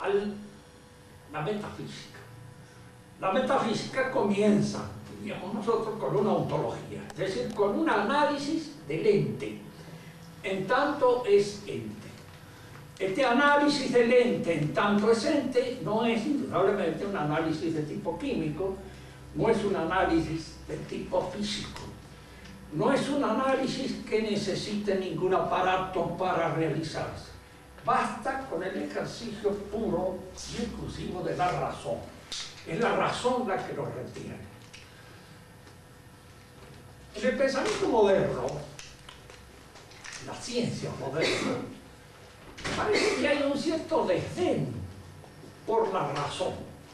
la metafísica. La metafísica comienza, diríamos nosotros, con una ontología, es decir, con un análisis del ente, en tanto es ente. Este análisis del ente en tanto es ente no es indudablemente un análisis de tipo químico, no es un análisis de tipo físico, no es un análisis que necesite ningún aparato para realizarse. Basta con el ejercicio puro y exclusivo de la razón. Es la razón la que lo retiene. En el pensamiento moderno, la ciencia moderna, parece que hay un cierto desdén por la razón.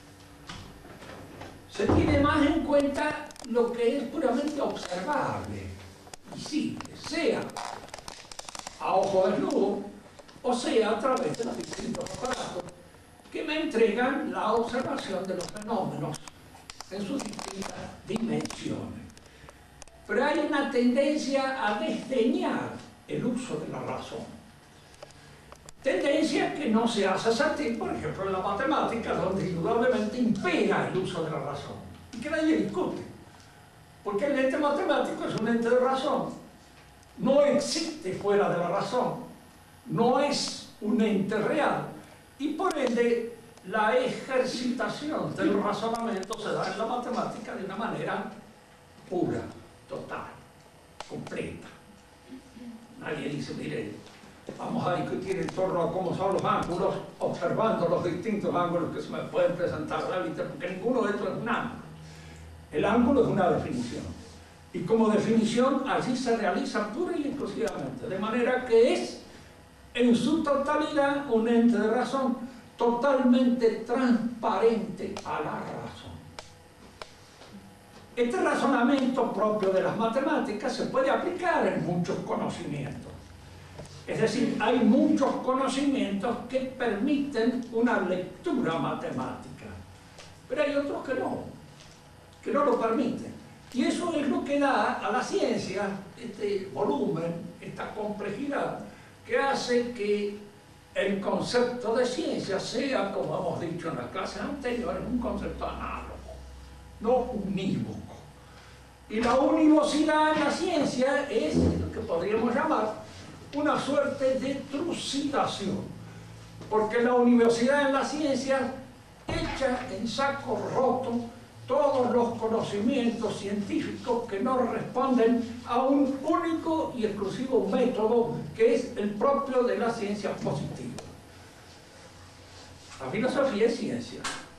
Se tiene más en cuenta lo que es puramente observable, visible, sea a ojo desnudo o sea a través de los distintos aparatos que me entregan la observación de los fenómenos en sus distintas dimensiones. Pero hay una tendencia a desdeñar el uso de la razón. Tendencia que no se hace sentir, por ejemplo, en la matemática, donde indudablemente impera el uso de la razón y que nadie discute. Porque el ente matemático es un ente de razón. No existe fuera de la razón. No es un ente real. Y por ende, la ejercitación del razonamiento se da en la matemática de una manera pura, total, completa. Nadie dice, mire, vamos a discutir en torno a cómo son los ángulos, observando los distintos ángulos que se me pueden presentar a la vista, porque ninguno de estos es un ángulo. El ángulo es una definición. Y como definición, allí se realiza pura y exclusivamente. De manera que es, en su totalidad, un ente de razón totalmente transparente a la razón. Este razonamiento propio de las matemáticas se puede aplicar en muchos conocimientos. Es decir, hay muchos conocimientos que permiten una lectura matemática, pero hay otros que no lo permiten. Y eso es lo que da a la ciencia este volumen, esta complejidad, que hace que el concepto de ciencia sea, como hemos dicho en las clases anteriores, un concepto análogo, no unívoco. Y la univocidad en la ciencia es lo que podríamos llamar una suerte de trucidación, porque la univocidad en la ciencia echa en saco roto todos los conocimientos científicos que no responden a un único y exclusivo método que es el propio de la ciencia positiva. La filosofía es ciencia.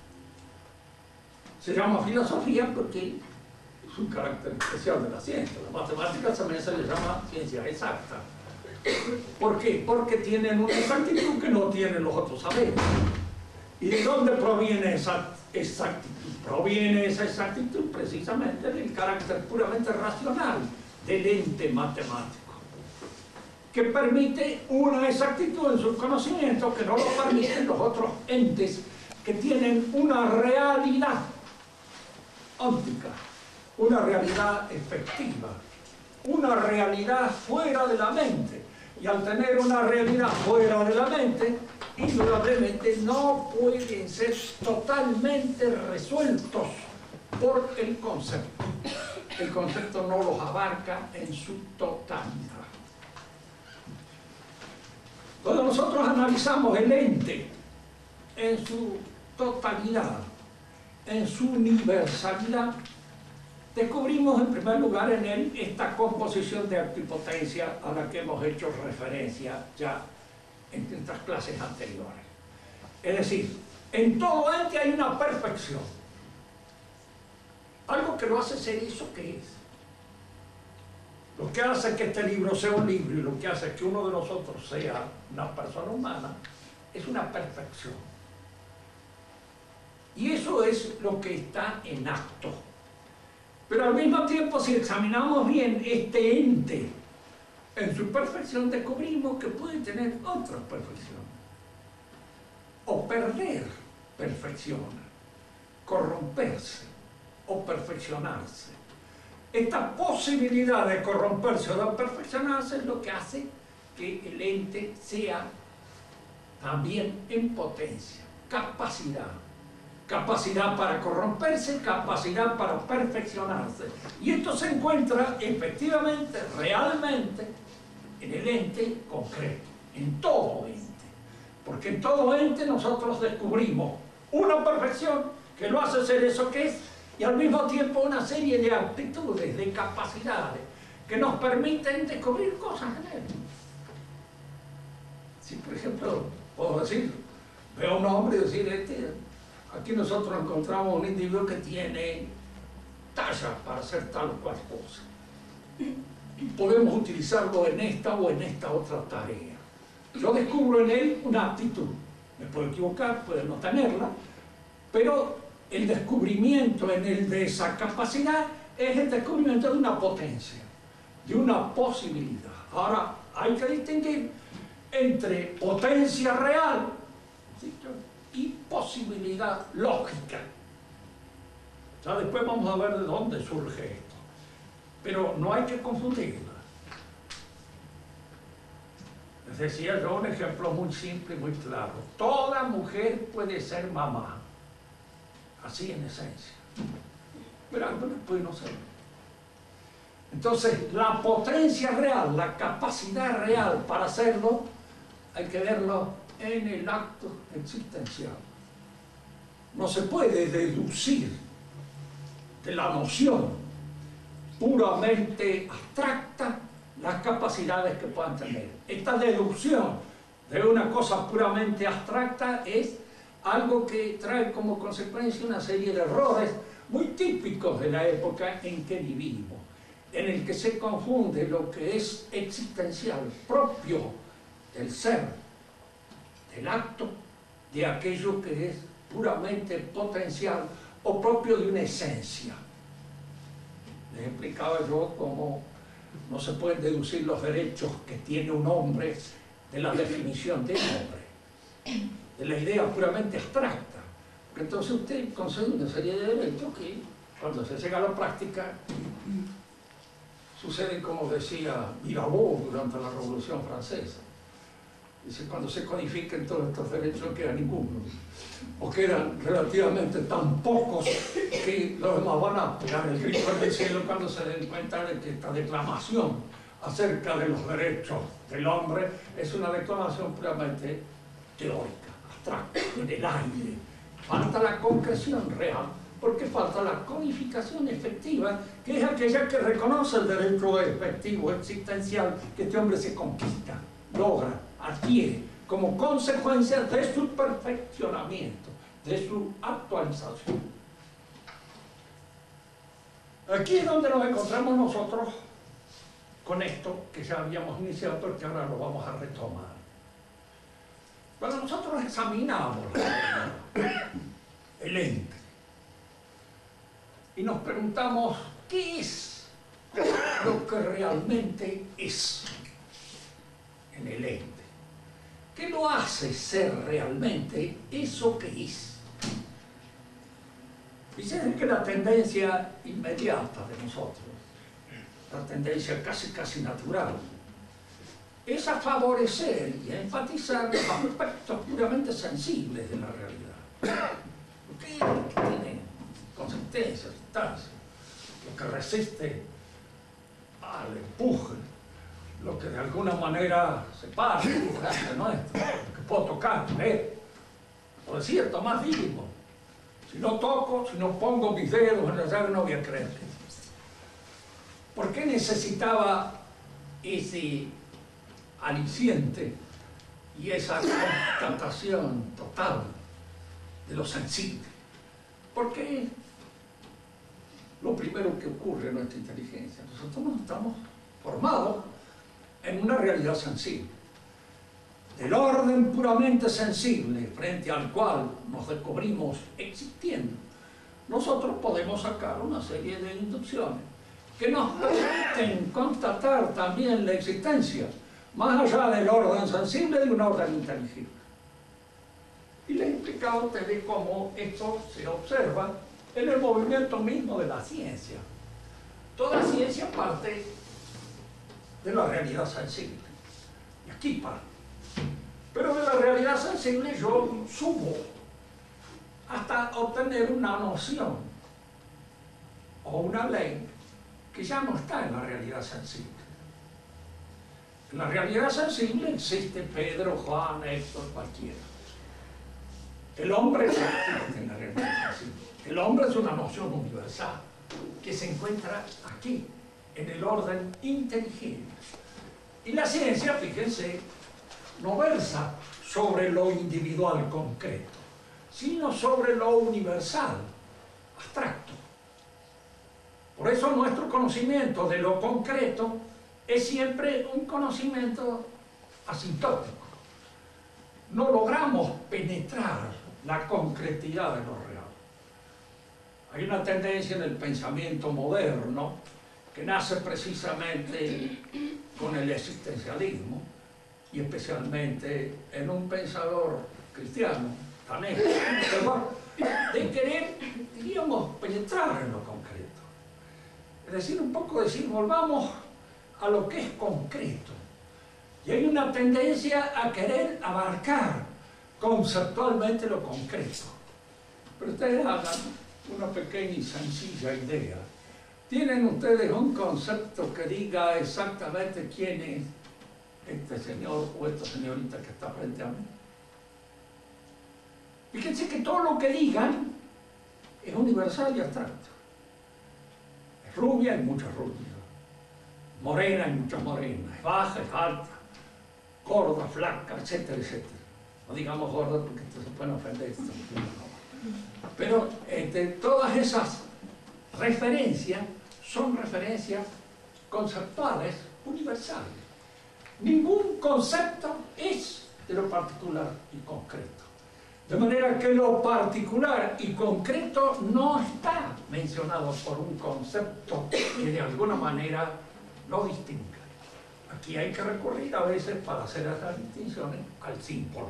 Se llama filosofía porque es un carácter especial de la ciencia. La matemática también se le llama ciencia exacta. ¿Por qué? Porque tienen una exactitud que no tienen los otros saberes. ¿Y de dónde proviene esa exactitud? Proviene esa exactitud precisamente del carácter puramente racional del ente matemático, que permite una exactitud en sus conocimientos que no lo permiten los otros entes que tienen una realidad óptica, una realidad efectiva, una realidad fuera de la mente. Y al tener una realidad fuera de la mente, indudablemente no pueden ser totalmente resueltos por el concepto. El concepto no los abarca en su totalidad. Cuando nosotros analizamos el ente en su totalidad, en su universalidad, descubrimos en primer lugar en él esta composición de actipotencia a la que hemos hecho referencia ya en estas clases anteriores. Es decir, en todo ente hay una perfección. Algo que lo hace ser eso que es. Lo que hace que este libro sea un libro y lo que hace que uno de nosotros sea una persona humana es una perfección. Y eso es lo que está en acto. Pero al mismo tiempo, si examinamos bien este ente en su perfección, descubrimos que puede tener otras perfecciones. O perder perfección, corromperse o perfeccionarse. Esta posibilidad de corromperse o de perfeccionarse es lo que hace que el ente sea también en potencia. capacidad. Capacidad para corromperse, capacidad para perfeccionarse. Y esto se encuentra efectivamente, realmente, en el ente concreto, en todo ente. Porque en todo ente nosotros descubrimos una perfección que lo hace ser eso que es, y al mismo tiempo una serie de aptitudes, de capacidades, que nos permiten descubrir cosas en él. Si, por ejemplo, puedo decir, veo a un hombre y decir, aquí nosotros encontramos un individuo que tiene talla para hacer tal o cual cosa. Podemos utilizarlo en esta o en esta otra tarea. Yo descubro en él una aptitud. Me puedo equivocar, puedo no tenerla, pero el descubrimiento en él de esa capacidad es el descubrimiento de una potencia, de una posibilidad. Ahora, hay que distinguir entre potencia real, ¿sí?, y posibilidad lógica. Ya después vamos a ver de dónde surge esto. Pero no hay que confundirla. Les decía yo un ejemplo muy simple y muy claro. Toda mujer puede ser mamá, así en esencia. Pero algunas pueden no serlo. Entonces, la potencia real, la capacidad real para hacerlo, hay que verlo en el acto existencial. No se puede deducir de la noción puramente abstracta las capacidades que puedan tener. Esta deducción de una cosa puramente abstracta es algo que trae como consecuencia una serie de errores muy típicos de la época en que vivimos, en el que se confunde lo que es existencial, propio del ser, del acto, de aquello que es puramente potencial o propio de una esencia. Les explicaba yo cómo no se pueden deducir los derechos que tiene un hombre de la definición de hombre, de la idea puramente abstracta. Porque entonces usted concede una serie de derechos que, cuando se llega a la práctica, suceden como decía Mirabeau durante la Revolución Francesa. Dice, cuando se codifiquen todos estos derechos no queda ninguno, o quedan relativamente tan pocos que los demás van a pegar el grito en el cielo cuando se den cuenta de que esta declamación acerca de los derechos del hombre es una declamación puramente teórica, abstracta, en el aire. Falta la concreción real, porque falta la codificación efectiva, que es aquella que reconoce el derecho efectivo, existencial, que este hombre se conquista, logra, adquiere, como consecuencia de su perfeccionamiento, de su actualización. Aquí es donde nos encontramos nosotros con esto que ya habíamos iniciado, porque ahora lo vamos a retomar. Cuando nosotros examinamos el ente y nos preguntamos qué es lo que realmente es en el ente, ¿qué lo hace ser realmente eso que es? Dicen que la tendencia inmediata de nosotros, la tendencia casi natural, es a favorecer y a enfatizar los aspectos puramente sensibles de la realidad. Lo que tiene consistencia, sustancia, lo que resiste al empuje, lo que de alguna manera se para, ¿no? Lo que puedo tocar, ver, o decir, más mínimo. Si no toco, si no pongo mis dedos en la llave, no voy a creer. ¿Por qué necesitaba ese aliciente y esa constatación total de lo sensible? Porque lo primero que ocurre en nuestra inteligencia, nosotros no estamos formados en una realidad sensible, del orden puramente sensible frente al cual nos descubrimos existiendo. Nosotros podemos sacar una serie de inducciones que nos permiten constatar también la existencia, más allá del orden sensible, de un orden inteligible. Y les he explicado a ustedes cómo esto se observa en el movimiento mismo de la ciencia. Toda ciencia parte de la realidad sensible. Y aquí parte. Pero de la realidad sensible yo subo hasta obtener una noción o una ley que ya no está en la realidad sensible. En la realidad sensible existe Pedro, Juan, Héctor, cualquiera. El hombre no existe en la realidad sensible. El hombre es una noción universal que se encuentra aquí, en el orden inteligible. Y la ciencia, fíjense, no versa sobre lo individual concreto, sino sobre lo universal, abstracto. Por eso nuestro conocimiento de lo concreto es siempre un conocimiento asintótico. No logramos penetrar la concretidad de lo real. Hay una tendencia en el pensamiento moderno que nace precisamente con el existencialismo y especialmente en un pensador cristiano, Tanés, de querer, diríamos, penetrar en lo concreto. Es decir, un poco decir, volvamos a lo que es concreto. Y hay una tendencia a querer abarcar conceptualmente lo concreto. Pero ustedes hagan una pequeña y sencilla idea. ¿Tienen ustedes un concepto que diga exactamente quién es este señor o esta señorita que está frente a mí? Fíjense que todo lo que digan es universal y abstracto. Es rubia, hay muchas rubias. Morena, hay muchas morenas. Es baja, es alta. Gorda, flaca, etcétera, etcétera. No digamos gorda porque se pueden ofender. Pero todas esas referencias son referencias conceptuales universales. Ningún concepto es de lo particular y concreto. De manera que lo particular y concreto no está mencionado por un concepto que de alguna manera lo distinga. Aquí hay que recurrir a veces para hacer esas distinciones al símbolo,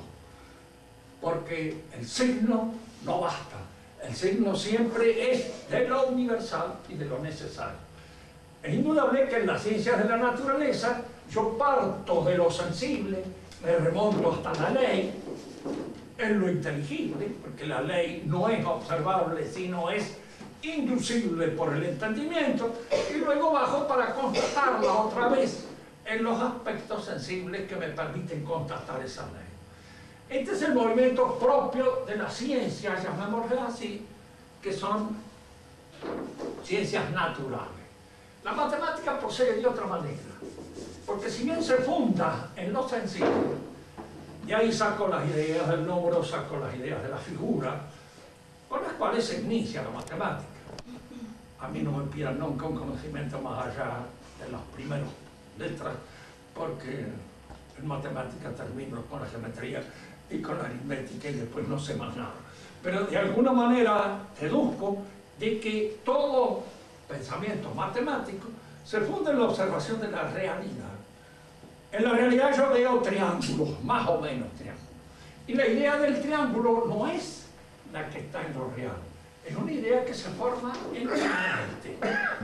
porque el signo no basta. El signo siempre es de lo universal y de lo necesario. Es indudable que en las ciencias de la naturaleza yo parto de lo sensible, me remonto hasta la ley, en lo inteligible, porque la ley no es observable, sino es inducible por el entendimiento, y luego bajo para constatarla otra vez en los aspectos sensibles que me permiten constatar esa ley. Este es el movimiento propio de las ciencias, llamémosle así, que son ciencias naturales. La matemática procede de otra manera, porque si bien se funda en lo sensible, y ahí saco las ideas del número, saco las ideas de la figura, con las cuales se inicia la matemática. A mí no me pidan nunca un conocimiento más allá de las primeras letras, porque en matemática termino con la geometría y con la aritmética y después no sé más nada. Pero de alguna manera deduzco de que todo pensamiento matemático se funda en la observación de la realidad. En la realidad yo veo triángulos, más o menos triángulos. Y la idea del triángulo no es la que está en lo real, es una idea que se forma en la mente.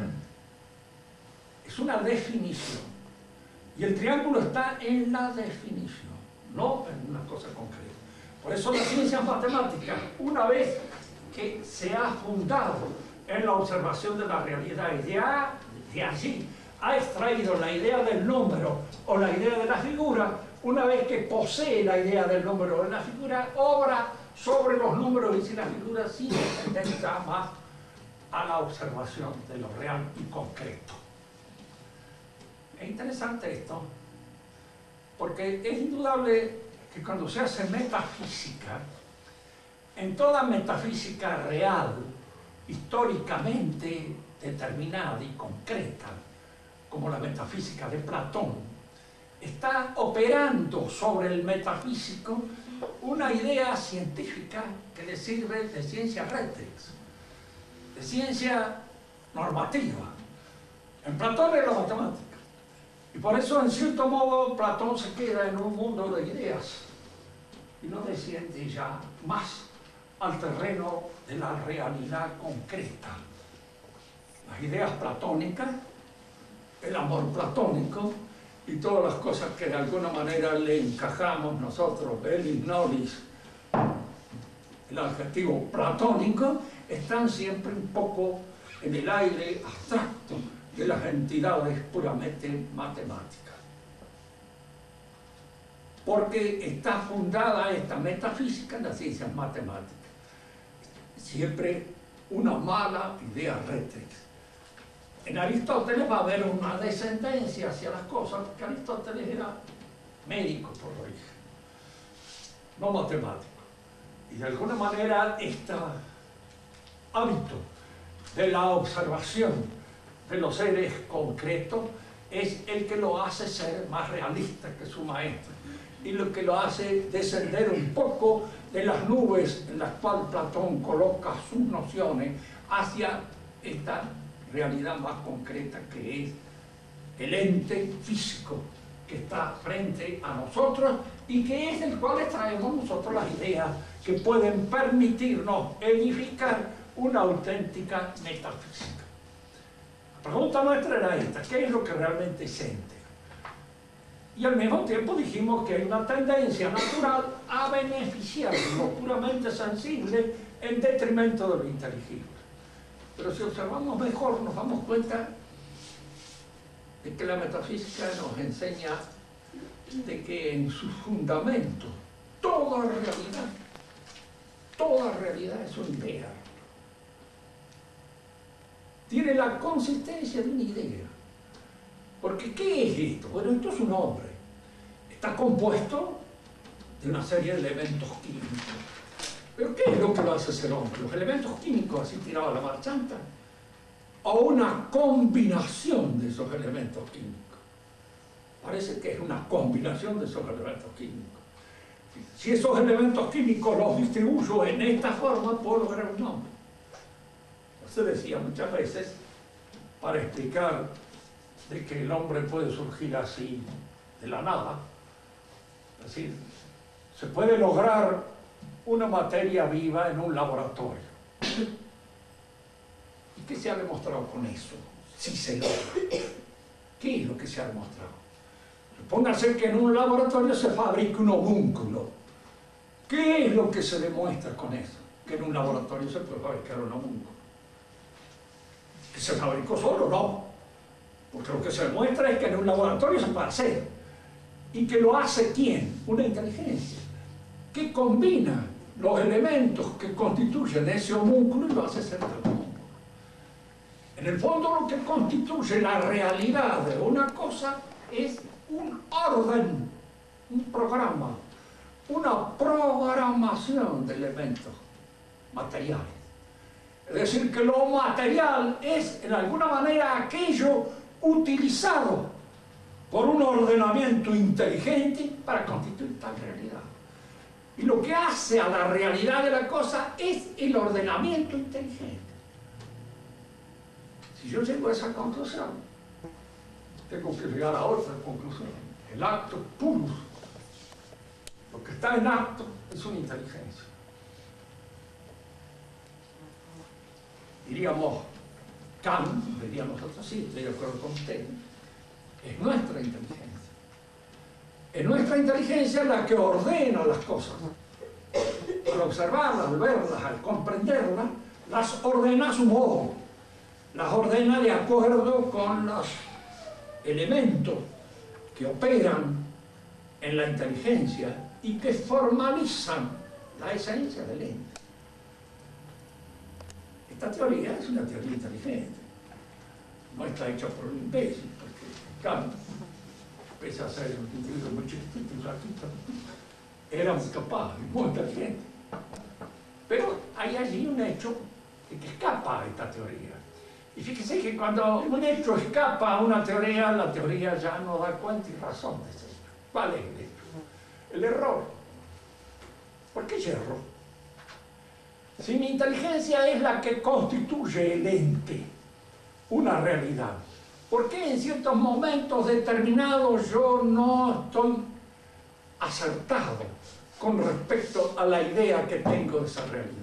Es una definición. Y el triángulo está en la definición, no en una cosa concreta. Por eso las ciencias matemáticas, una vez que se ha fundado en la observación de la realidad y de allí ha extraído la idea del número o la idea de la figura, una vez que posee la idea del número o de la figura, obra sobre los números y las figuras sin tendencia más a la observación de lo real y concreto. Es interesante esto, porque es indudable que cuando se hace metafísica, en toda metafísica real, históricamente determinada y concreta, como la metafísica de Platón, está operando sobre el metafísico una idea científica que le sirve de ciencia rectrix, de ciencia normativa. En Platón es la matemática. Y por eso, en cierto modo, Platón se queda en un mundo de ideas y no desciende ya más al terreno de la realidad concreta. Las ideas platónicas, el amor platónico y todas las cosas que de alguna manera le encajamos nosotros, Belis Nolis, el adjetivo platónico, están siempre un poco en el aire abstracto de las entidades puramente matemáticas. Porque está fundada esta metafísica en las ciencias matemáticas. Siempre una mala idea rétrix. En Aristóteles va a haber una descendencia hacia las cosas, porque Aristóteles era médico por origen, no matemático. Y de alguna manera este hábito de la observación de los seres concretos es el que lo hace ser más realista que su maestro y lo que lo hace descender un poco de las nubes en las cuales Platón coloca sus nociones hacia esta realidad más concreta que es el ente físico que está frente a nosotros y que es del cual extraemos nosotros las ideas que pueden permitirnos edificar una auténtica metafísica. La pregunta nuestra era esta: ¿qué es lo que realmente siente? Y al mismo tiempo dijimos que hay una tendencia natural a beneficiar lo puramente sensible en detrimento de lo inteligible. Pero si observamos mejor nos damos cuenta de que la metafísica nos enseña de que en sus fundamentos toda realidad es una idea. Tiene la consistencia de una idea. Porque ¿qué es esto? Bueno, esto es un hombre. Está compuesto de una serie de elementos químicos. ¿Pero qué es lo que lo hace ser hombre? ¿Los elementos químicos así tirados a la marchanta? ¿O una combinación de esos elementos químicos? Parece que es una combinación de esos elementos químicos. Si esos elementos químicos los distribuyo en esta forma, puedo lograr un hombre. Se decía muchas veces, para explicar de que el hombre puede surgir así de la nada, es decir, se puede lograr una materia viva en un laboratorio. ¿Y qué se ha demostrado con eso? Si se logra. ¿Qué es lo que se ha demostrado? Supóngase que en un laboratorio se fabrica un homúnculo. ¿Qué es lo que se demuestra con eso? Que en un laboratorio se puede fabricar un homúnculo. ¿Que se fabricó solo? No. Porque lo que se demuestra es que en un laboratorio se puede hacer. ¿Y que lo hace quién? Una inteligencia que combina los elementos que constituyen ese homúnculo y lo hace ser del homúnculo. En el fondo lo que constituye la realidad de una cosa es un orden, un programa, una programación de elementos materiales. Es decir, que lo material es en alguna manera aquello utilizado por un ordenamiento inteligente para constituir tal realidad. Y lo que hace a la realidad de la cosa es el ordenamiento inteligente. Si yo llego a esa conclusión, tengo que llegar a otra conclusión. El acto puro, lo que está en acto, es una inteligencia. Diríamos, Kant, diríamos nosotros, sí, estoy de acuerdo con usted, es nuestra inteligencia. Es nuestra inteligencia la que ordena las cosas. Al observarlas, al verlas, al comprenderlas, las ordena a su modo. Las ordena de acuerdo con los elementos que operan en la inteligencia y que formalizan la esencia del ente. Esta teoría es una teoría inteligente. No está hecha por un imbécil, porque Kant, pese a ser un individuo muy chiquitito y ratito, era muy capaz y muy inteligente. Pero hay allí un hecho que escapa a esta teoría. Y fíjese que cuando un hecho escapa a una teoría, la teoría ya no da cuenta y razón de ese hecho. ¿Cuál es el hecho? El error. ¿Por qué yerro? Si mi inteligencia es la que constituye el ente, una realidad, ¿por qué en ciertos momentos determinados yo no estoy acertado con respecto a la idea que tengo de esa realidad?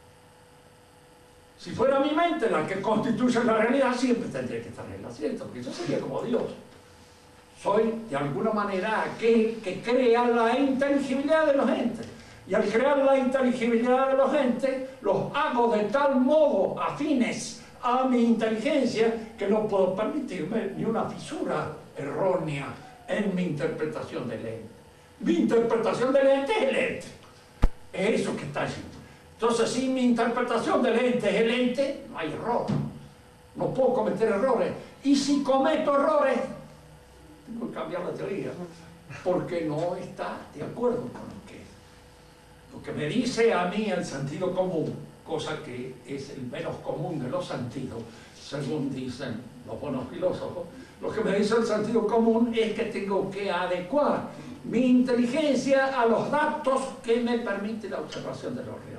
Si fuera mi mente la que constituye la realidad, siempre tendría que estar en el acierto, porque yo sería como Dios. Soy, de alguna manera, aquel que crea la inteligibilidad de los entes. Y al crear la inteligibilidad de los entes, los hago de tal modo afines a mi inteligencia que no puedo permitirme ni una fisura errónea en mi interpretación del ente. Mi interpretación del ente es el ente. Es eso que está allí. Entonces, si mi interpretación del ente es el ente, no hay error. No puedo cometer errores. Y si cometo errores, tengo que cambiar la teoría, porque no está de acuerdo con lo que me dice a mí el sentido común, cosa que es el menos común de los sentidos, según dicen los buenos filósofos. Lo que me dice el sentido común es que tengo que adecuar mi inteligencia a los datos que me permite la observación de lo real.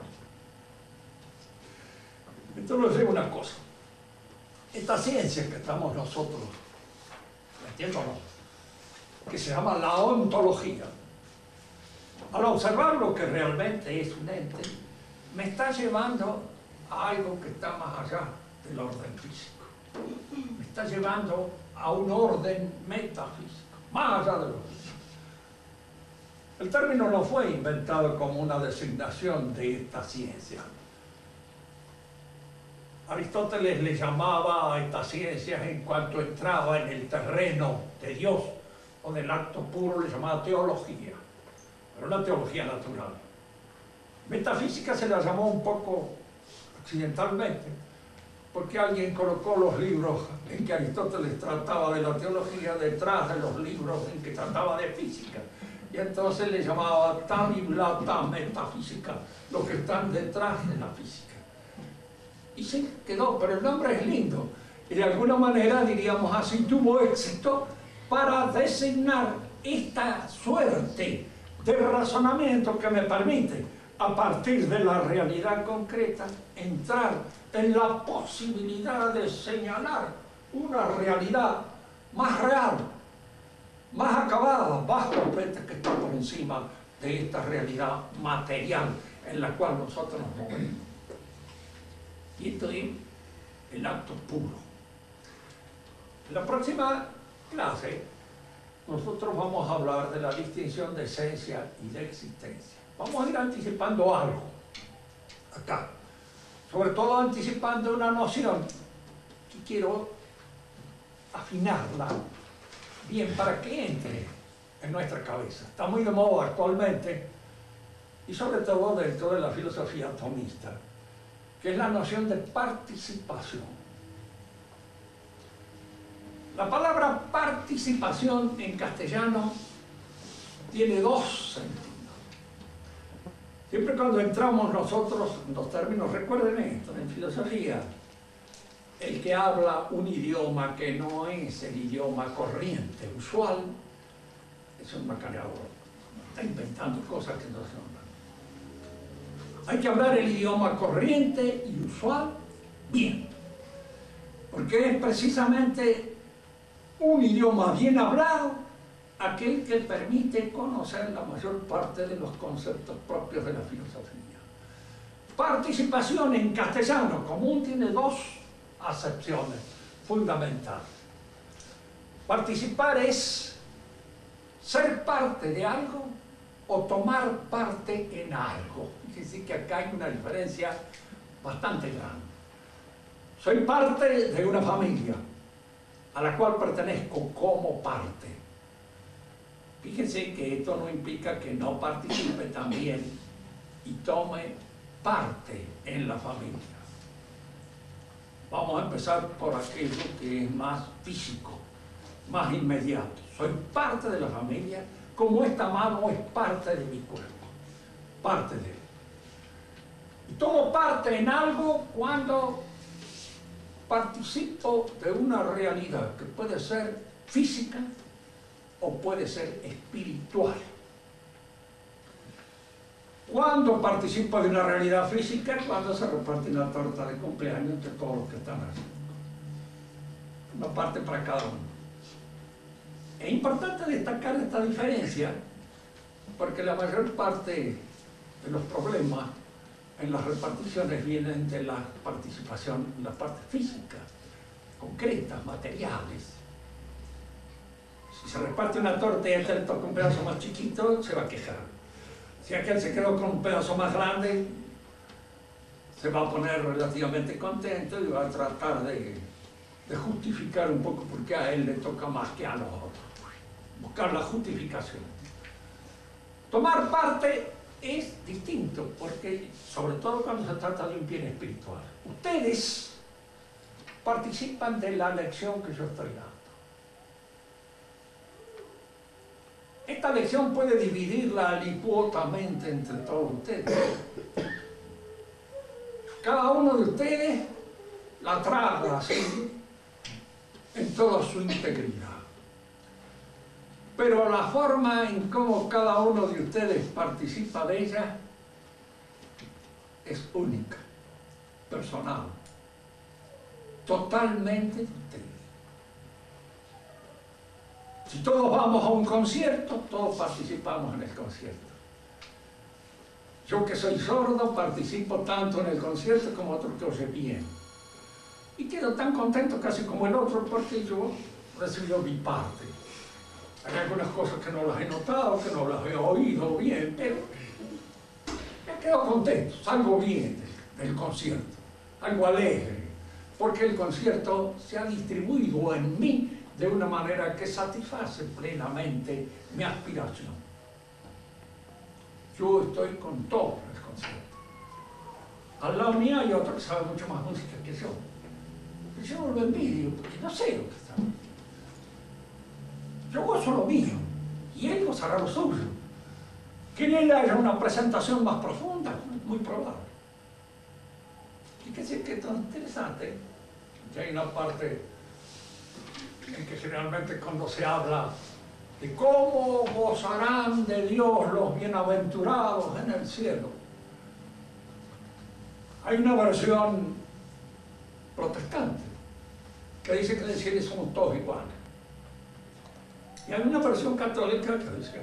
Entonces les digo una cosa. Esta ciencia que estamos nosotros metiéndonos, que se llama la ontología, al observar lo que realmente es un ente, me está llevando a algo que está más allá del orden físico. Me está llevando a un orden metafísico, más allá de lo físico. El término no fue inventado como una designación de esta ciencia. Aristóteles le llamaba a estas ciencias, en cuanto entraba en el terreno de Dios o del acto puro, le llamaba teología, pero una teología natural. Metafísica se la llamó un poco accidentalmente, porque alguien colocó los libros en que Aristóteles trataba de la teología detrás de los libros en que trataba de física, y entonces le llamaba tabiblata metafísica, los que están detrás de la física. Y se quedó, pero el nombre es lindo. Y de alguna manera, diríamos así, tuvo éxito para designar esta suerte de razonamiento que me permite, a partir de la realidad concreta, entrar en la posibilidad de señalar una realidad más real, más acabada, más completa, que está por encima de esta realidad material en la cual nosotros nos movemos. Y esto es el acto puro. En la próxima clase nosotros vamos a hablar de la distinción de esencia y de existencia. Vamos a ir anticipando algo acá, sobre todo anticipando una noción que quiero afinarla bien para que entre en nuestra cabeza. Está muy de moda actualmente, y sobre todo dentro de la filosofía atomista, que es la noción de participación. La palabra participación en castellano tiene dos sentidos. Siempre cuando entramos nosotros en los términos, recuerden esto, en filosofía, el que habla un idioma que no es el idioma corriente, usual, es un macaneador, está inventando cosas que no son. Hay que hablar el idioma corriente y usual bien, porque es precisamente un idioma bien hablado aquel que permite conocer la mayor parte de los conceptos propios de la filosofía. Participación en castellano común tiene dos acepciones fundamentales. Participar es ser parte de algo o tomar parte en algo. Es decir, que acá hay una diferencia bastante grande. Soy parte de una familia a la cual pertenezco como parte. Fíjense que esto no implica que no participe también y tome parte en la familia. Vamos a empezar por aquello que es más físico, más inmediato. Soy parte de la familia, como esta mano es parte de mi cuerpo, parte de él. Y tomo parte en algo cuando participo de una realidad que puede ser física o puede ser espiritual. Cuando participo de una realidad física, cuando se reparte una torta de cumpleaños entre todos los que están aquí. Una parte para cada uno. Es importante destacar esta diferencia porque la mayor parte de los problemas en las reparticiones vienen de la participación en la parte física, concretas, materiales. Si se reparte una torta y este le toca un pedazo más chiquito, se va a quejar. Si aquel se quedó con un pedazo más grande, se va a poner relativamente contento y va a tratar de justificar un poco por qué a él le toca más que a los otros. Buscar la justificación. Tomar parte es distinto, porque sobre todo cuando se trata de un bien espiritual. Ustedes participan de la lección que yo estoy dando. Esta lección puede dividirla alícuotamente entre todos ustedes. Cada uno de ustedes la traga así, en toda su integridad. Pero la forma en cómo cada uno de ustedes participa de ella es única, personal, totalmente de ustedes. Si todos vamos a un concierto, todos participamos en el concierto. Yo que soy sordo participo tanto en el concierto como otro que oye bien. Y quedo tan contento casi como el otro porque yo recibo mi parte. Hay algunas cosas que no las he notado, que no las he oído bien, pero me quedo contento, salgo bien del concierto, algo alegre, porque el concierto se ha distribuido en mí de una manera que satisface plenamente mi aspiración. Yo estoy con todo en el concierto. Al lado mío hay otro que sabe mucho más música que yo. Y yo lo envidio, porque no sé lo que está. Yo gozo lo mío, y él gozará lo suyo. Que en él haya una presentación más profunda, muy probable. Fíjense que es tan interesante, que hay una parte en que generalmente cuando se habla de cómo gozarán de Dios los bienaventurados en el cielo, hay una versión protestante que dice que en el cielo somos todos iguales. Y hay una versión católica que dice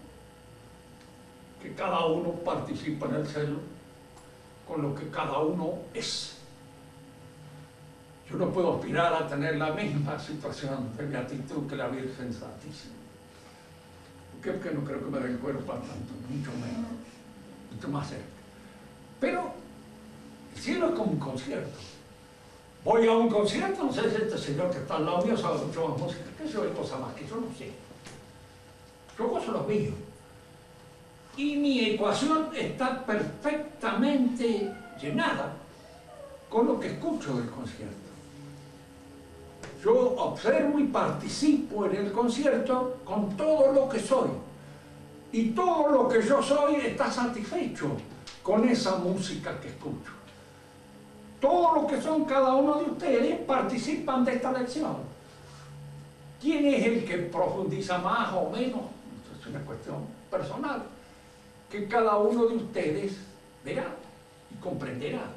que cada uno participa en el cielo con lo que cada uno es. Yo no puedo aspirar a tener la misma situación de beatitud que la Virgen Santísima. Porque no creo que me den cuerpo para tanto, mucho menos, mucho más cerca. Pero el cielo es como un concierto. Voy a un concierto, no sé si este señor que está al lado mío sabe mucho más música que yo, y cosa más que yo no sé. Yo gozo lo mío. Y mi ecuación está perfectamente llenada con lo que escucho del concierto. Yo observo y participo en el concierto con todo lo que soy. Y todo lo que yo soy está satisfecho con esa música que escucho. Todo lo que son cada uno de ustedes participan de esta lección. ¿Quién es el que profundiza más o menos? Esto es una cuestión personal, que cada uno de ustedes verá y comprenderá.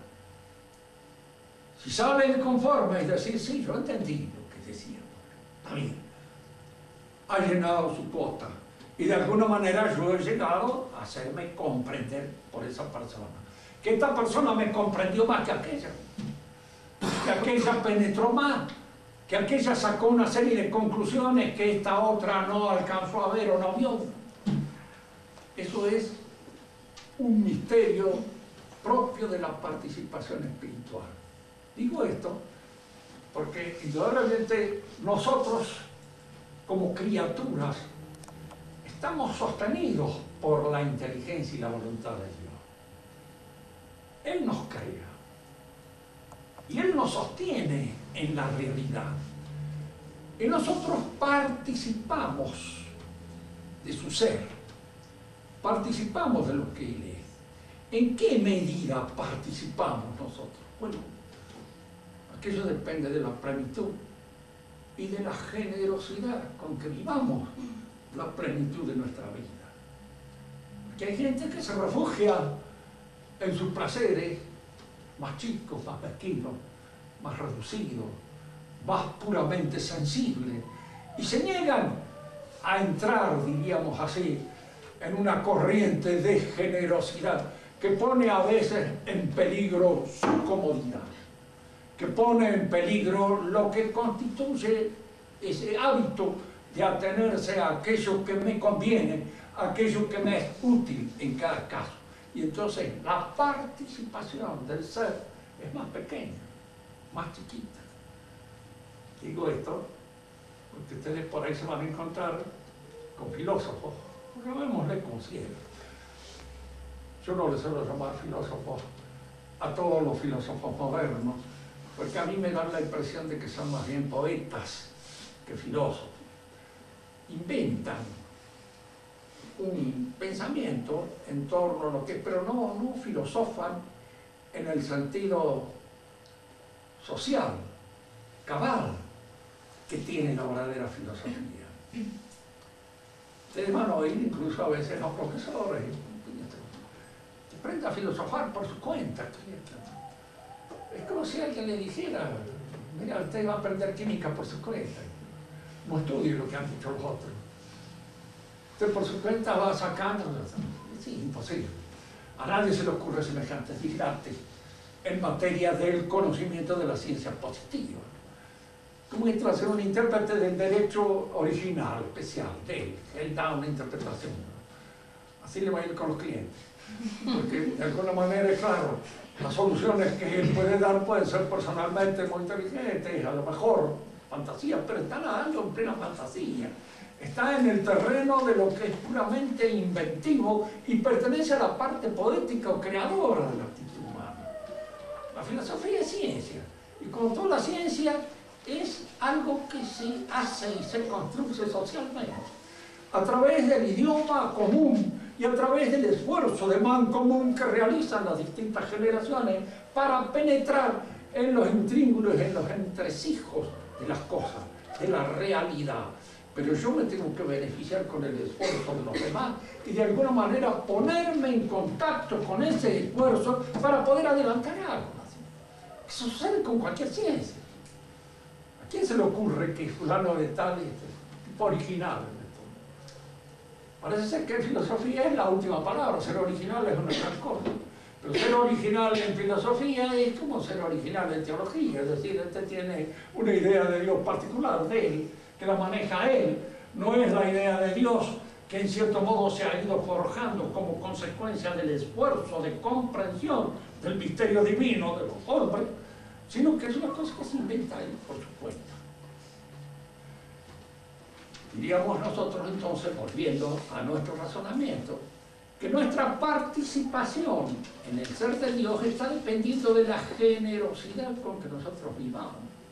Si salen conformes y decir, sí, yo entendí lo que decía, está bien, ha llenado su cuota. Y de alguna manera yo he llegado a hacerme comprender por esa persona. Que esta persona me comprendió más que aquella penetró más, que aquella sacó una serie de conclusiones que esta otra no alcanzó a ver o no vio. Eso es un misterio propio de la participación espiritual. Digo esto porque indudablemente nosotros como criaturas estamos sostenidos por la inteligencia y la voluntad de Dios. Él nos crea y Él nos sostiene en la realidad. Y nosotros participamos de su ser, participamos de lo que Él es. ¿En qué medida participamos nosotros? Bueno, aquello depende de la plenitud y de la generosidad con que vivamos la plenitud de nuestra vida. Porque hay gente que se refugia en sus placeres más chicos, más mezquinos, más reducidos, más puramente sensibles, y se niegan a entrar, diríamos así, en una corriente de generosidad que pone a veces en peligro su comodidad, que pone en peligro lo que constituye ese hábito de atenerse a aquello que me conviene, aquello que me es útil en cada caso. Y entonces la participación del ser es más pequeña, más chiquita. Digo esto porque ustedes por ahí se van a encontrar con filósofos, llamémosle como ciegos. Yo no les suelo llamar filósofos a todos los filósofos modernos, porque a mí me dan la impresión de que son más bien poetas que filósofos. Inventan un pensamiento en torno a lo que, pero no filosofan en el sentido social, cabal, que tiene la verdadera filosofía. Ustedes van a oír incluso a veces los profesores, que aprenda a filosofar por su cuenta. Es como si alguien le dijera, mira, usted va a aprender química por su cuenta. No estudie lo que han dicho los otros. Usted por su cuenta va sacando. Sí, imposible. A nadie se le ocurre semejante disparate en materia del conocimiento de la ciencia positiva. Como entra a ser un intérprete del derecho original, especial, de él. Él da una interpretación. Así le va a ir con los clientes. Porque de alguna manera, claro, las soluciones que él puede dar pueden ser personalmente muy inteligentes, a lo mejor fantasía, pero está nadando en plena fantasía. Está en el terreno de lo que es puramente inventivo y pertenece a la parte poética o creadora de la actitud humana. La filosofía es ciencia, y como toda la ciencia, es algo que se hace y se construye socialmente, a través del idioma común y a través del esfuerzo de mancomún que realizan las distintas generaciones para penetrar en los intríngulos, en los entresijos de las cosas, de la realidad. Pero yo me tengo que beneficiar con el esfuerzo de los demás y de alguna manera ponerme en contacto con ese esfuerzo para poder adelantar algo. Eso sucede con cualquier ciencia. ¿A quién se le ocurre que fulano de tal tipo original? Parece ser que filosofía es la última palabra, ser original es una gran cosa. Pero ser original en filosofía es como ser original en teología, es decir, este tiene una idea de Dios particular de él, que la maneja él, no es la idea de Dios que en cierto modo se ha ido forjando como consecuencia del esfuerzo de comprensión del misterio divino de los hombres, sino que es una cosa que se inventa él por su cuenta. Diríamos nosotros entonces, volviendo a nuestro razonamiento, que nuestra participación en el ser de Dios está dependiendo de la generosidad con que nosotros vivamos.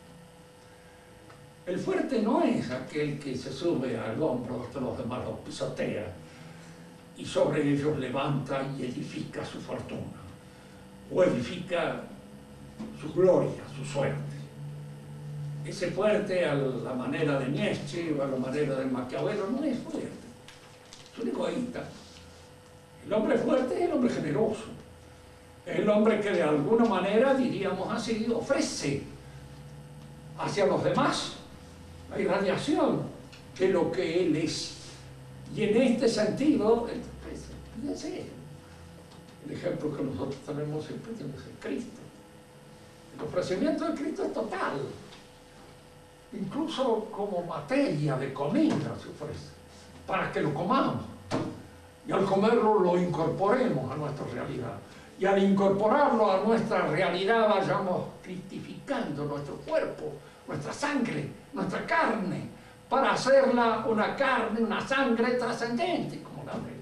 El fuerte no es aquel que se sube al hombro de los demás, los pisotea y sobre ellos levanta y edifica su fortuna o edifica su gloria, su suerte. Ese fuerte a la manera de Nietzsche o a la manera de Maquiavelo no es fuerte, es un egoísta. El hombre fuerte es el hombre generoso, es el hombre que de alguna manera, diríamos así, ofrece hacia los demás la irradiación de lo que él es. Y en este sentido, fíjense, el ejemplo que nosotros tenemos siempre es Cristo. El ofrecimiento de Cristo es total. Incluso como materia de comida se ofrece, para que lo comamos. Y al comerlo lo incorporemos a nuestra realidad. Y al incorporarlo a nuestra realidad vayamos cristificando nuestro cuerpo, nuestra sangre, nuestra carne, para hacerla una carne, una sangre trascendente, como la de él.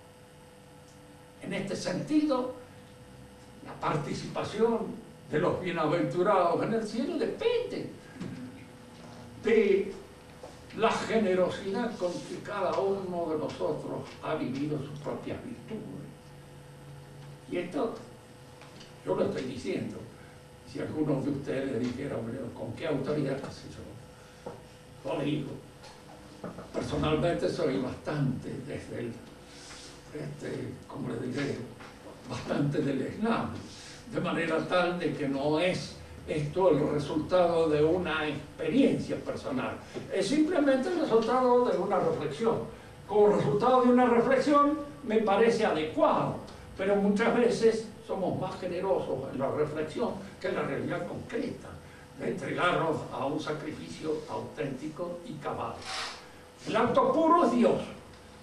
En este sentido, la participación de los bienaventurados en el cielo depende de la generosidad con que cada uno de nosotros ha vivido sus propias virtudes. Y esto, yo lo estoy diciendo. Si alguno de ustedes dijera, hombre, ¿con qué autoridad? ¿Qué sé yo? Lo digo. Personalmente soy bastante desde el, ¿cómo le diré? Bastante deleznable. De manera tal de que no es esto el resultado de una experiencia personal. Es simplemente el resultado de una reflexión. Como resultado de una reflexión me parece adecuado, pero muchas veces somos más generosos en la reflexión que en la realidad concreta, de entregarnos a un sacrificio auténtico y cabal. El acto puro es Dios.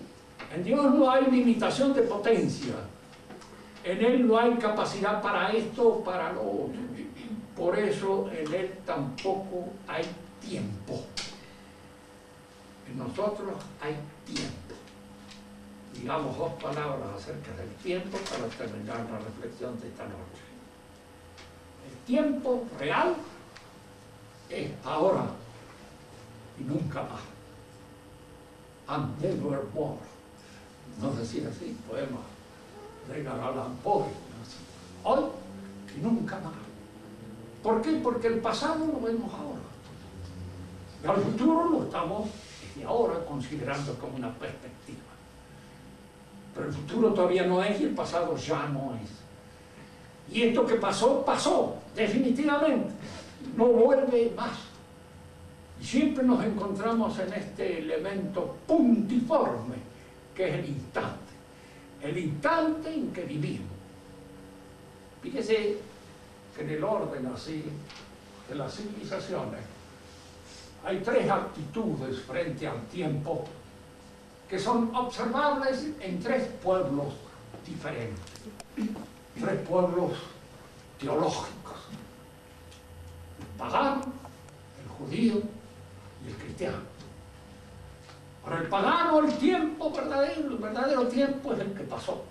En Dios no hay limitación de potencia. En Él no hay capacidad para esto o para lo otro. Por eso en Él tampoco hay tiempo. En nosotros hay tiempo. Digamos dos palabras acerca del tiempo para terminar la reflexión de esta noche. El tiempo real es ahora y nunca más. And nevermore. No decía así, poema de Edgar Allan Poe. Hoy y nunca más. ¿Por qué? Porque el pasado lo vemos ahora. Y al futuro lo estamos desde ahora considerando como una perspectiva. Pero el futuro todavía no es y el pasado ya no es. Y esto que pasó, pasó, definitivamente. No vuelve más. Y siempre nos encontramos en este elemento puntiforme, que es el instante en que vivimos. Fíjese que en el orden así de las civilizaciones hay tres actitudes frente al tiempo que son observables en tres pueblos diferentes, tres pueblos teológicos: el pagano, el judío y el cristiano. Para el pagano el tiempo verdadero, el verdadero tiempo es el que pasó.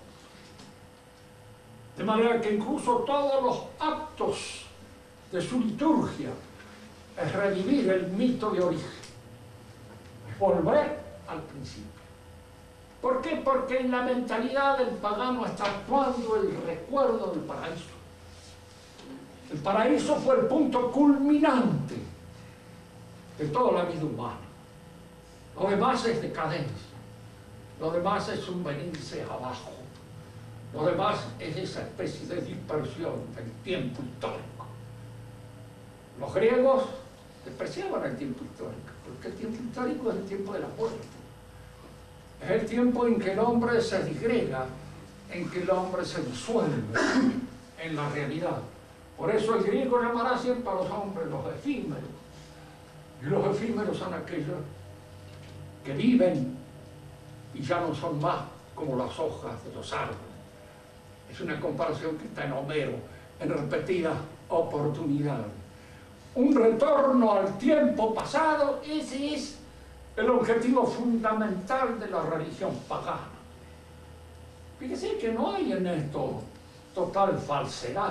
De manera que incluso todos los actos de su liturgia es revivir el mito de origen, es volver al principio. ¿Por qué? Porque en la mentalidad del pagano está actuando el recuerdo del paraíso. El paraíso fue el punto culminante de toda la vida humana. Lo demás es decadencia, lo demás es un venirse abajo, lo demás es esa especie de dispersión del tiempo histórico. Los griegos despreciaban el tiempo histórico, porque el tiempo histórico es el tiempo de la muerte. Es el tiempo en que el hombre se disgrega, en que el hombre se disuelve en la realidad. Por eso el griego llamará siempre a los hombres los efímeros. Y los efímeros son aquellos que viven y ya no son más como las hojas de los árboles. Es una comparación que está en Homero, en repetidas oportunidades. Un retorno al tiempo pasado, ese es el objetivo fundamental de la religión pagana. Fíjese que no hay en esto total falsedad.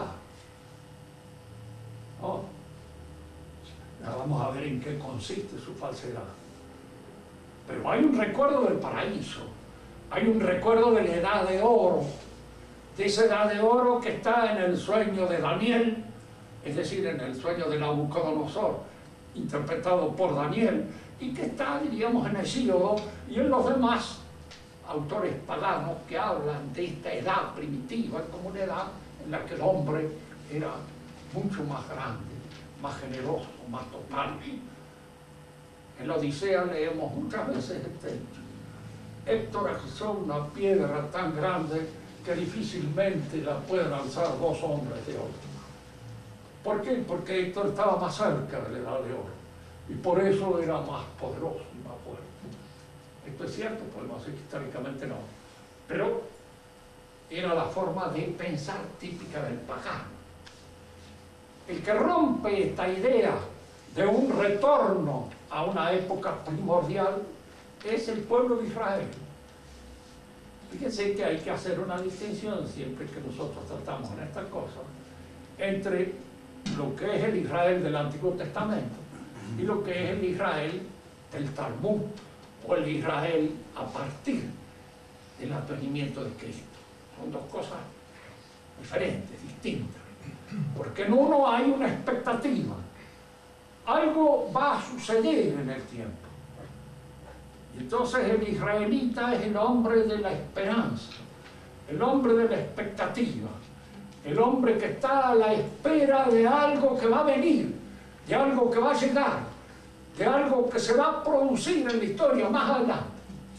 ¿No? Ya vamos a ver en qué consiste su falsedad. Pero hay un recuerdo del paraíso, hay un recuerdo de la edad de oro, de esa edad de oro que está en el sueño de Daniel, es decir, en el sueño de Nabucodonosor, interpretado por Daniel, y que está, diríamos, en Hesíodo y en los demás autores paganos que hablan de esta edad primitiva como una edad en la que el hombre era mucho más grande, más generoso, más total. En la Odisea leemos muchas veces este hecho. Héctor agizó una piedra tan grande que difícilmente la pueden alzar dos hombres de oro. ¿Por qué? Porque Héctor estaba más cerca de la edad de oro y por eso era más poderoso y más fuerte. Esto es cierto, podemos decir que históricamente no, pero era la forma de pensar típica del pagano. El que rompe esta idea de un retorno a una época primordial es el pueblo de Israel. Fíjense que hay que hacer una distinción siempre que nosotros tratamos en esta cosa entre lo que es el Israel del Antiguo Testamento y lo que es el Israel del Talmud o el Israel a partir del advenimiento de Cristo. Son dos cosas diferentes, distintas, porque en uno hay una expectativa, algo va a suceder en el tiempo. Y entonces el israelita es el hombre de la esperanza, el hombre de la expectativa, el hombre que está a la espera de algo que va a venir, de algo que va a llegar, de algo que se va a producir en la historia más adelante.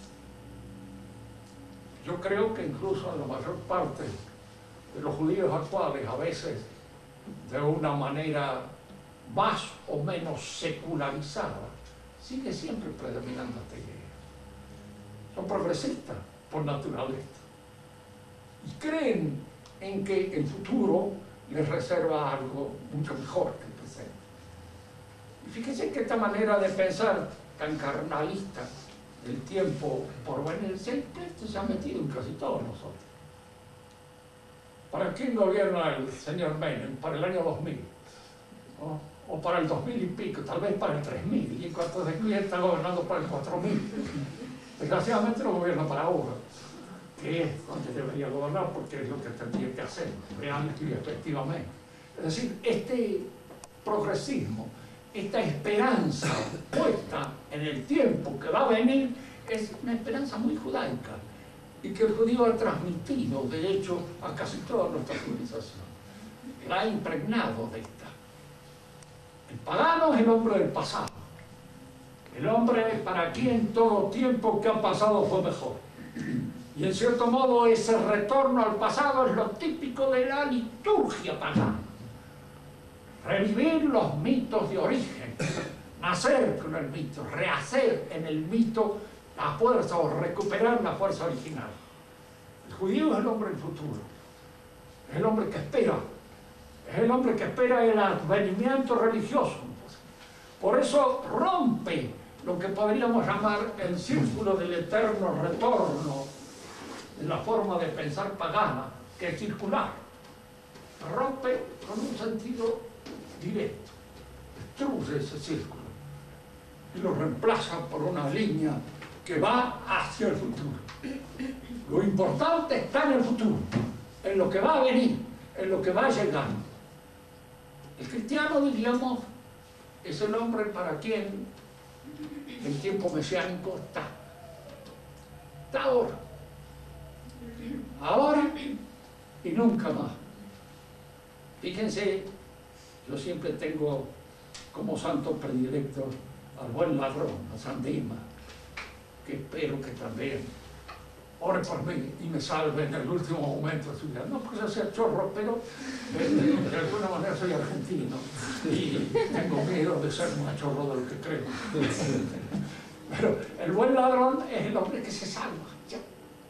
Yo creo que incluso en la mayor parte de los judíos actuales, a veces de una manera más o menos secularizada, sigue siempre predominando esta idea. Son progresistas, por naturaleza. Y creen en que el futuro les reserva algo mucho mejor que el presente. Y fíjense que esta manera de pensar tan carnalista del tiempo por venir se ha metido en casi todos nosotros. ¿Para quién gobierna el señor Menem? Para el año 2000, ¿no? O para el 2000 y pico, tal vez para el 3000, y en cuanto descuide está gobernando para el 4000. Desgraciadamente no gobierna para ahora, que es donde debería gobernar, porque es lo que tendría que hacer, realmente y efectivamente. Es decir, este progresismo, esta esperanza puesta en el tiempo que va a venir, es una esperanza muy judaica, y que el judío ha transmitido, de hecho, a casi toda nuestra civilización. La ha impregnado de esta. El pagano es el hombre del pasado. El hombre para quien todo tiempo que ha pasado fue mejor. Y en cierto modo ese retorno al pasado es lo típico de la liturgia pagana. Revivir los mitos de origen, nacer con el mito, rehacer en el mito la fuerza o recuperar la fuerza original. El judío es el hombre del futuro, es el hombre que espera. Es el hombre que espera el advenimiento religioso. Por eso rompe lo que podríamos llamar el círculo del eterno retorno de la forma de pensar pagana, que es circular. Rompe con un sentido directo, destruye ese círculo y lo reemplaza por una línea que va hacia el futuro. Lo importante está en el futuro, en lo que va a venir, en lo que va a llegar. El cristiano, diríamos, es el hombre para quien el tiempo mesiánico está ahora. Ahora y nunca más. Fíjense, yo siempre tengo como santo predilecto al buen ladrón, a San Dimas, que espero que también ore por mí y me salve en el último momento de su vida. No porque sea chorro, pero de alguna manera soy argentino y tengo miedo de ser más chorro de lo que creo. Pero el buen ladrón es el hombre que se salva. ¿Ya?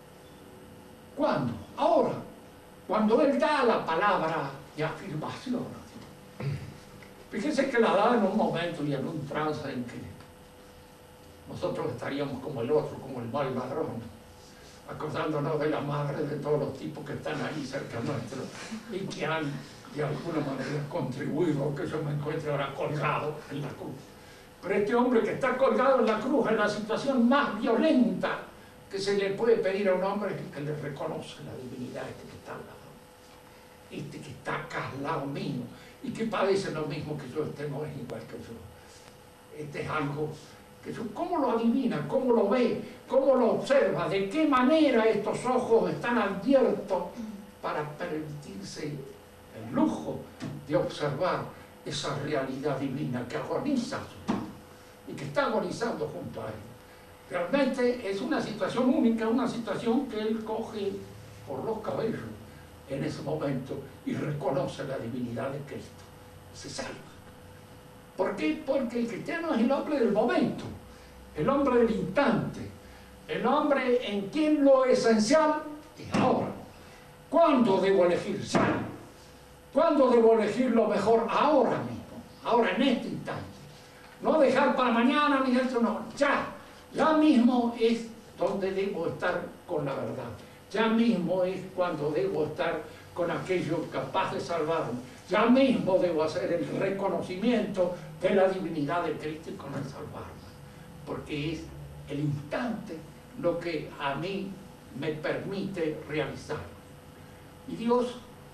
¿Cuándo? Ahora. Cuando él da la palabra de afirmación. Fíjense que la da en un momento y en un trance en que nosotros estaríamos como el otro, como el mal ladrón, acordándonos de la madre de todos los tipos que están ahí cerca nuestro y que han de alguna manera contribuido a que yo me encuentre ahora colgado en la cruz. Pero este hombre que está colgado en la cruz es la situación más violenta que se le puede pedir a un hombre que le reconoce la divinidad, este que está al lado, este que está acá al lado mío y que padece lo mismo que yo, este no es igual que yo. Este es algo que yo, ¿cómo lo adivina? ¿Cómo lo ve? ¿Cómo lo observa? ¿De qué manera estos ojos están abiertos para permitirse el lujo de observar esa realidad divina que agoniza a su lado y que está agonizando junto a él? Realmente es una situación única, una situación que él coge por los cabellos en ese momento y reconoce la divinidad de Cristo. Se salva. ¿Por qué? Porque el cristiano es el hombre del momento, el hombre del instante, el hombre en quien lo esencial es ahora. ¿Cuándo debo elegir? Ya. ¿Cuándo debo elegir lo mejor? Ahora mismo, ahora en este instante. No dejar para mañana ni dentro, no, ya. Ya mismo es donde debo estar con la verdad. Ya mismo es cuando debo estar con aquello capaz de salvarme. Ya mismo debo hacer el reconocimiento de la divinidad de Cristo y con el salvarme. Porque es el instante lo que a mí me permite realizar. Y Dios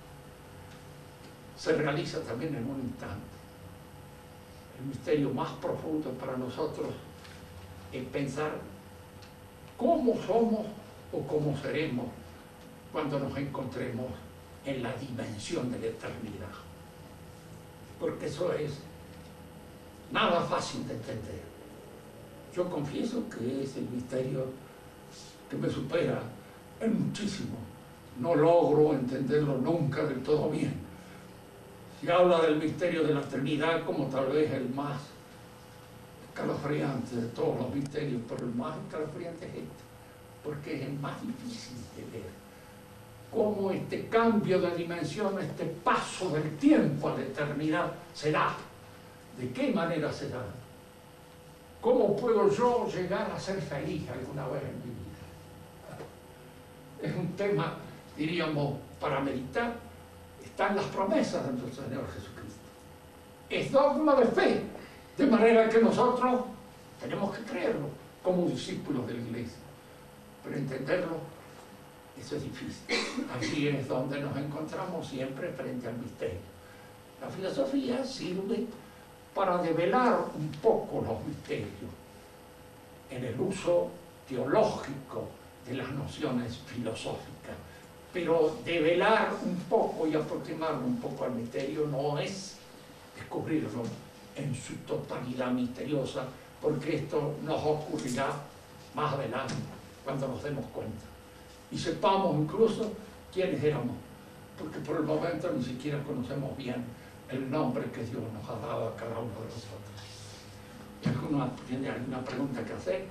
se realiza también en un instante. El misterio más profundo para nosotros es pensar cómo somos o cómo seremos cuando nos encontremos en la dimensión de la eternidad. Porque eso es nada fácil de entender. Yo confieso que es el misterio que me supera en muchísimo. No logro entenderlo nunca del todo bien. Se habla del misterio de la eternidad como tal vez el más escalofriante de todos los misterios, pero el más escalofriante es este. porque es el más difícil de ver. Cómo este cambio de dimensión, este paso del tiempo a la eternidad será. ¿De qué manera será? ¿Cómo puedo yo llegar a ser feliz alguna vez en mi vida? Es un tema, diríamos, para meditar. Están las promesas de nuestro Señor Jesucristo. Es dogma de fe, de manera que nosotros tenemos que creerlo como discípulos de la Iglesia. Pero entenderlo, eso es difícil. Aquí es donde nos encontramos siempre frente al misterio. La filosofía sirve para develar un poco los misterios en el uso teológico de las nociones filosóficas. Pero develar un poco y aproximar un poco al misterio no es descubrirlo en su totalidad misteriosa, porque esto nos ocurrirá más adelante, cuando nos demos cuenta. Y sepamos incluso quiénes éramos, porque por el momento ni siquiera conocemos bien el nombre que Dios nos ha dado a cada uno de nosotros. ¿Tiene alguna pregunta que hacer?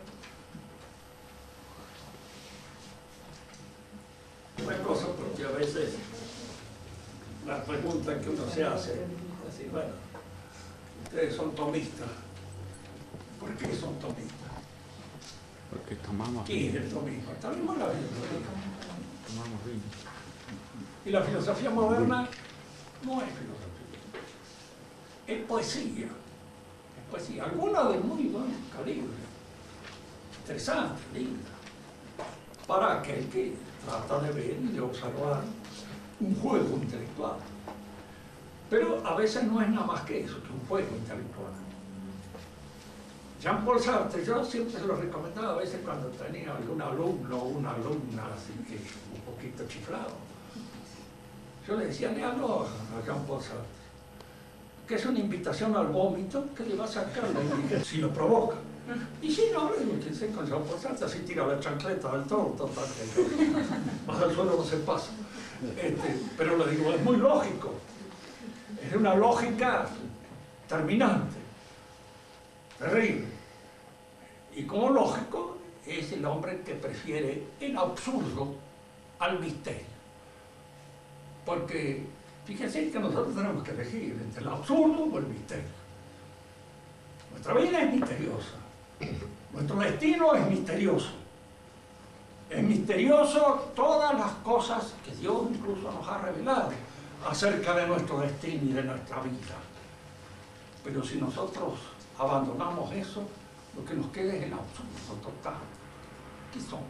Una cosa, porque a veces la pregunta que uno se hace es decir, bueno, ustedes son tomistas. ¿Por qué son tomistas? Porque tomamos ¿Qué es el tomismo? Tomamos la Biblia. tomamos vino. Y la filosofía moderna no es filosofía, es poesía. Es poesía, alguna de muy buen calibre, interesante, linda, para aquel que trata de ver y de observar un juego intelectual. Pero a veces no es nada más que eso, que un juego intelectual. Jean-Paul Sartre, yo siempre se lo recomendaba a veces cuando tenía algún alumno o una alumna así que un poquito chiflado. Yo le decía, léalo a Jean-Paul Sartre, que es una invitación al vómito que le va a sacar la indigencia, si lo provoca. Y si no, le digo, quien sé con Jean-Paul Sartre, así tira la chancleta del todo, total, más al suelo no se pasa. Pero le digo, es muy lógico, es una lógica terminante, terrible. Y como lógico, es el hombre que prefiere el absurdo al misterio. Porque fíjense que nosotros tenemos que elegir entre el absurdo o el misterio. Nuestra vida es misteriosa, nuestro destino es misterioso. Es misterioso todas las cosas que Dios incluso nos ha revelado acerca de nuestro destino y de nuestra vida. Pero si nosotros abandonamos eso, lo que nos queda es el absurdo total. ¿Qué somos?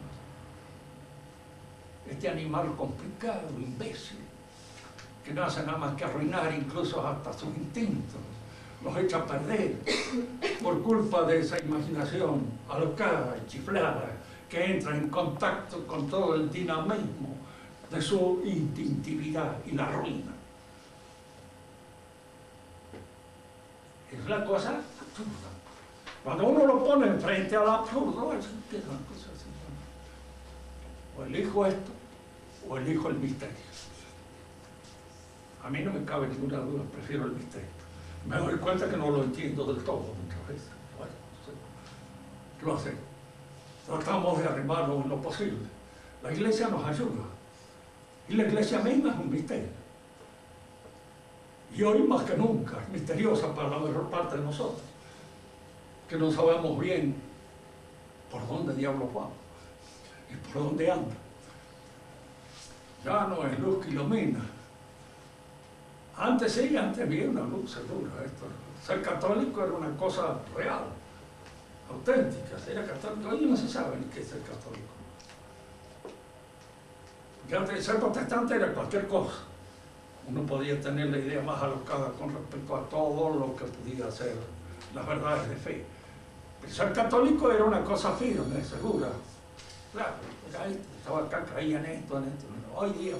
Este animal complicado, imbécil, que no hace nada más que arruinar incluso hasta sus instintos, los echa a perder por culpa de esa imaginación alocada y chiflada que entra en contacto con todo el dinamismo de su instintividad y la arruina. Es la cosa absurda. Cuando uno lo pone frente al absurdo, es que es una cosa así. O elijo esto, o elijo el misterio. A mí no me cabe ninguna duda, prefiero el misterio. Me doy cuenta que no lo entiendo del todo muchas veces. Bueno, ¿qué lo hacemos? Tratamos de arrimarlo en lo posible. La Iglesia nos ayuda. Y la Iglesia misma es un misterio. Y hoy más que nunca es misteriosa para la mayor parte de nosotros, que no sabemos bien por dónde diablos vamos y por dónde anda. Ya no es luz que ilumina. Antes sí, antes había una luz segura. Ser católico era una cosa real, auténtica. Ser católico, hoy no se sabe ni qué es ser católico. Porque antes ser protestante era cualquier cosa. Uno podía tener la idea más alocada con respecto a todo lo que podía ser las verdades de fe. Pero ser católico era una cosa firme, segura. Claro, estaba acá, creía en esto, en esto. Hoy día.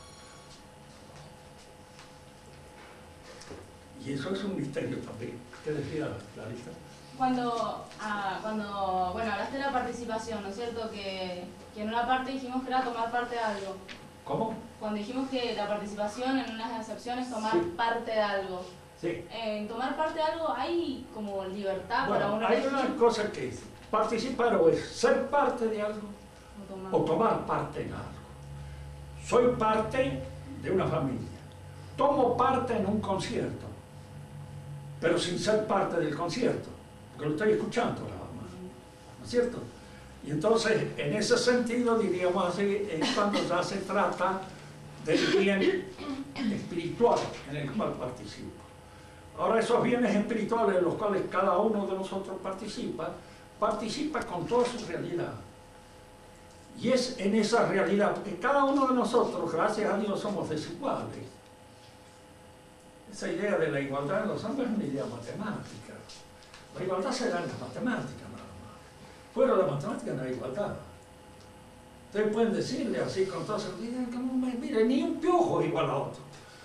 Y eso es un misterio también. ¿Qué decía Clarita? Cuando hablaste de la participación, ¿no es cierto? Que en una parte dijimos que era tomar parte de algo. ¿Cómo? Cuando dijimos que la participación en unas excepciones es tomar Sí. parte de algo. Sí. En tomar parte de algo hay como libertad para Bueno, uno hay elegir. una cosa que es participar o es ser parte de algo o tomar parte en algo. Soy parte de una familia. Tomo parte en un concierto, pero sin ser parte del concierto, porque lo estoy escuchando nada más, ¿no es cierto? Y entonces, en ese sentido, diríamos así, es cuando ya se trata del bien espiritual en el cual participo. Ahora, esos bienes espirituales en los cuales cada uno de nosotros participa con toda su realidad. Y es en esa realidad, porque cada uno de nosotros, gracias a Dios, somos desiguales. Esa idea de la igualdad en los hombres es una idea matemática. La igualdad se da en las matemáticas nada más. Fuera de la matemática no hay igualdad. Ustedes pueden decirle así con toda seguridad, mire, ni un piojo es igual a otro.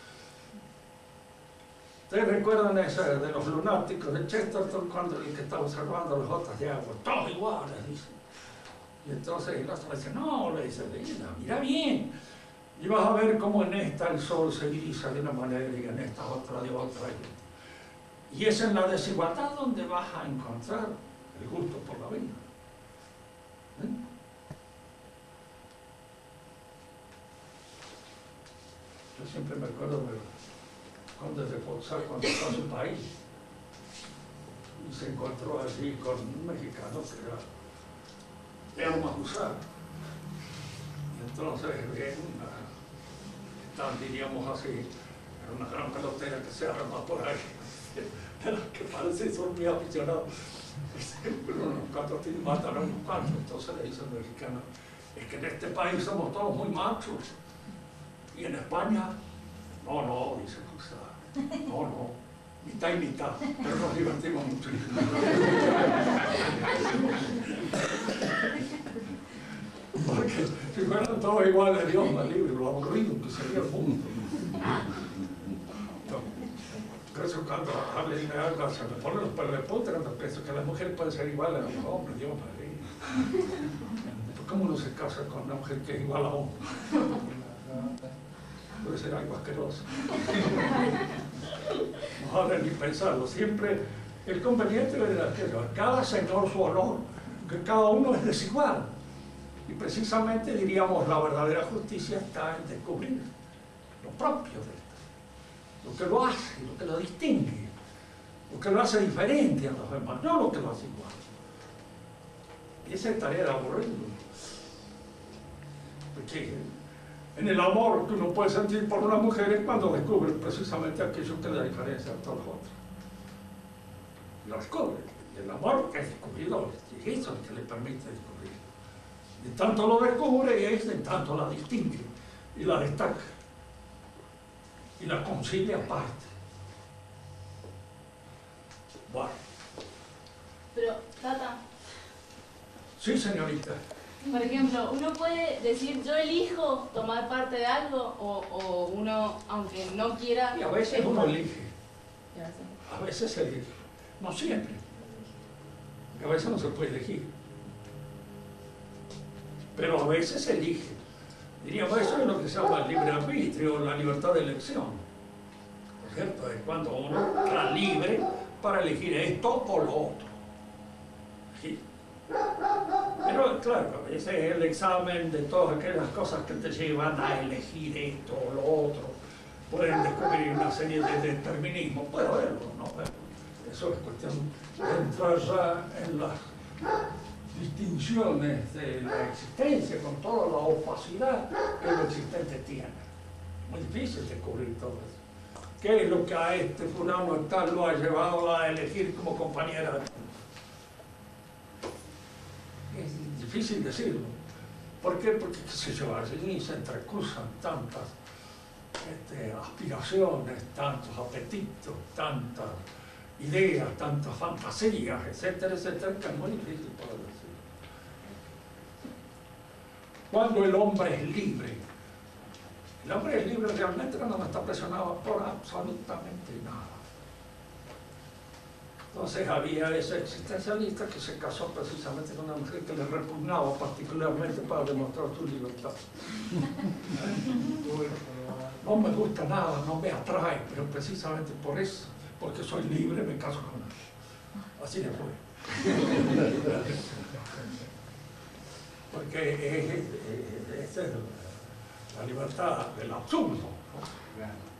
Ustedes recuerdan esa de los lunáticos de Chesterton cuando el que estaba observando las gotas de agua, todos iguales, dice. Y entonces el otro le dice, no, le dice, mira bien, y vas a ver cómo en esta el sol se grisa de una manera y en esta otra de otra. Y es en la desigualdad donde vas a encontrar el gusto por la vida. Yo siempre me acuerdo de Conde de Foxar cuando fue a su país y se encontró allí con un mexicano que era un acusado. Y entonces diríamos así, era una gran pelotera que se arma por ahí, de las que parece son muy aficionados. Unos cuantos matan a unos cuantos. Entonces le dice el mexicano, es que en este país somos todos muy machos. Y en España, no, dice Foxar, no, mitad y mitad, pero nos divertimos mucho. Porque si fueran todos iguales, Dios me libre, lo aburrido que sería el mundo. Por eso cuando hablen de algo, se me ponen los pelos de punta cuando pienso que las mujeres pueden ser iguales a los hombres, Dios me libre. ¿Cómo uno se casa con una mujer que es igual a hombre? Puede ser algo asqueroso. No hablen ni pensarlo. Siempre el conveniente era que cada señor su honor, que cada uno es desigual. Y precisamente diríamos la verdadera justicia está en descubrir lo propio de esto, lo que lo hace, lo que lo distingue, lo que lo hace diferente a los demás, no lo que lo hace igual. Y esa es tarea de aburrido. Porque en el amor que uno puede sentir por una mujer es cuando descubre precisamente aquello que le da diferencia a todos los otros. Lo descubre. Y el amor es descubridor, y eso es lo que le permite descubrir. Y tanto lo descubre y es en tanto la distingue y la destaca y la concibe aparte. Bueno. Pero, Tata. Sí, señorita. Por ejemplo, uno puede decir, yo elijo tomar parte de algo, o uno, aunque no quiera... Y a veces uno elige. A veces elige. No siempre. Porque a veces no se puede elegir. Pero a veces elige. Diríamos, eso es lo que se llama el libre arbitrio, la libertad de elección. ¿No es cierto? Es cuando uno está libre para elegir esto o lo otro. ¿Sí? Pero claro, ese es el examen de todas aquellas cosas que te llevan a elegir esto o lo otro. Pueden descubrir una serie de determinismos, puede haberlo, ¿no? Eso es cuestión de entrar ya en las distinciones de la existencia con toda la opacidad que lo existente tiene. Muy difícil descubrir todo eso. ¿Qué es lo que a este fulano tal lo ha llevado a elegir como compañera? Es difícil decirlo. ¿Por qué? Porque, qué sé yo, allí se entrecruzan tantas aspiraciones, tantos apetitos, tantas ideas, tantas fantasías, etcétera, etcétera, que es muy difícil poder decirlo. Cuando el hombre es libre, el hombre es libre realmente cuando no está presionado por absolutamente nada. Entonces había ese existencialista que se casó precisamente con una mujer que le repugnaba particularmente para demostrar su libertad. No me gusta nada, no me atrae, pero precisamente por eso, porque soy libre, me caso con él. Así le fue. porque esta es la libertad del absurdo, ¿no?